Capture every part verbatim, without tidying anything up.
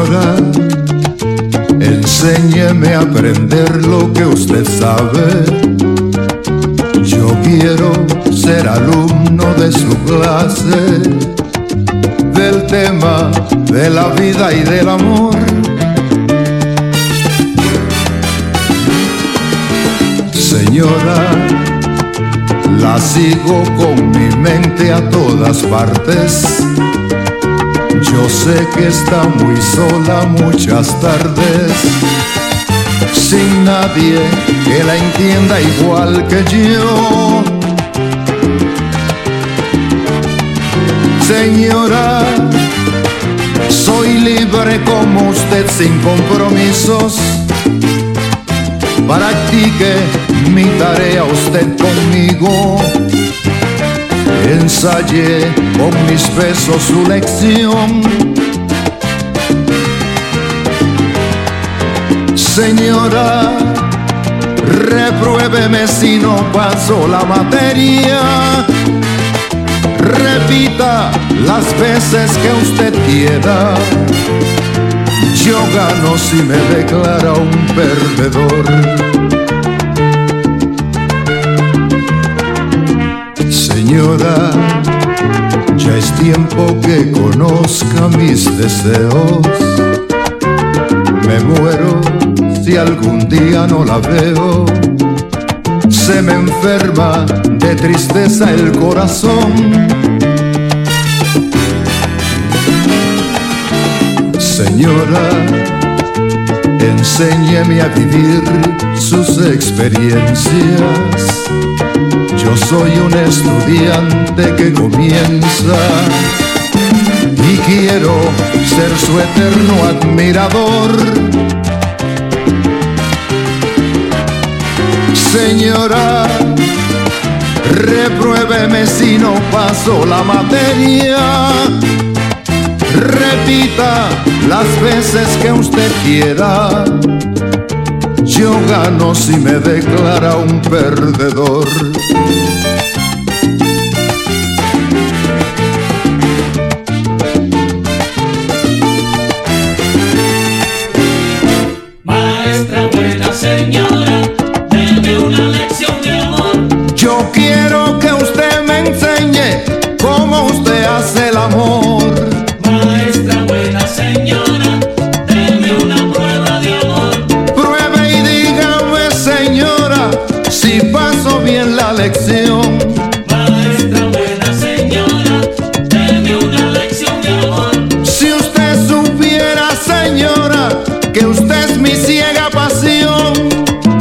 Señora, enséñeme a aprender lo que usted sabe. Yo quiero ser alumno de su clase, del tema de la vida y del amor. Señora, la sigo con mi mente a todas partes. Yo sé que está muy sola muchas tardes, sin nadie que la entienda igual que yo. Señora, soy libre como usted sin compromisos. Practique mi tarea usted conmigo. Ensayé con mis besos su lección. Señora, repruébeme si no paso la materia. Repita las veces que usted quiera. Yo gano si me declara un perdedor. Señora, ya es tiempo que conozca mis deseos. Me muero si algún día no la veo. Se me enferma de tristeza el corazón. Señora, enséñeme a vivir sus experiencias. Yo soy un estudiante que comienza y quiero ser su eterno admirador. Señora, repruébeme si no paso la materia. Repita las veces que usted quiera. Yo gano si me declara un perdedor. Maestra buena señora, deme una lección de amor. Yo quiero que usted me enseñe cómo usted hace el amor. Maestra buena señora, deme una prueba de amor. Pruebe y dígame, señora, si paso bien la lección. Maestra buena señora, deme una lección de amor. Si usted supiera, señora, que usted es mi ciega pasión.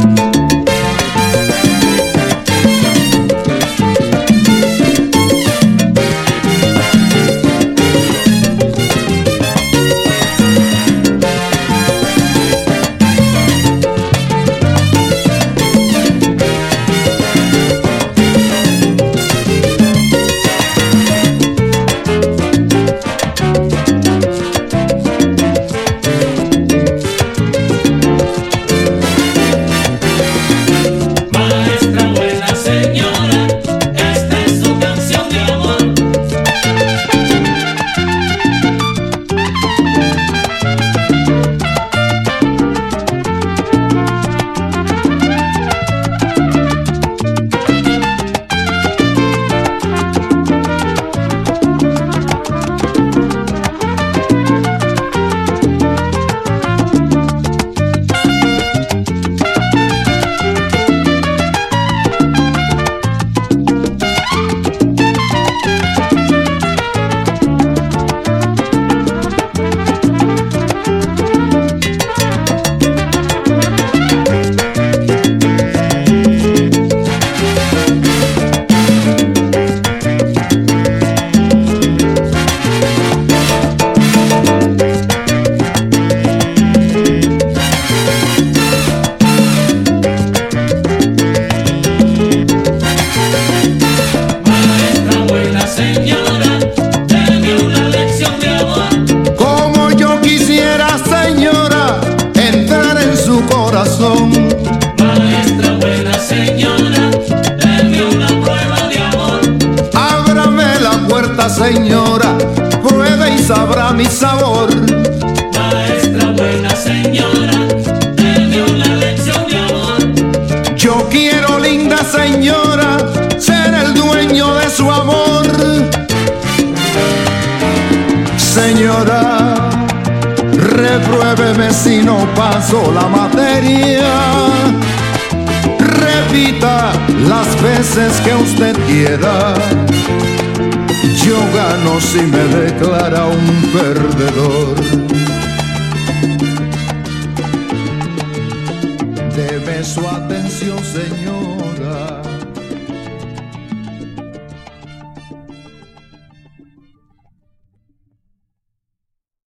Maestra buena señora, deme una prueba de amor. Ábrame la puerta, señora, pruebe y sabrá mi sabor. Maestra quiero, linda señora, ser el dueño de su amor. Señora, repruébeme si no paso la materia. Repita las veces que usted quiera. Yo gano si me declara un perdedor. Deme su atención, señor.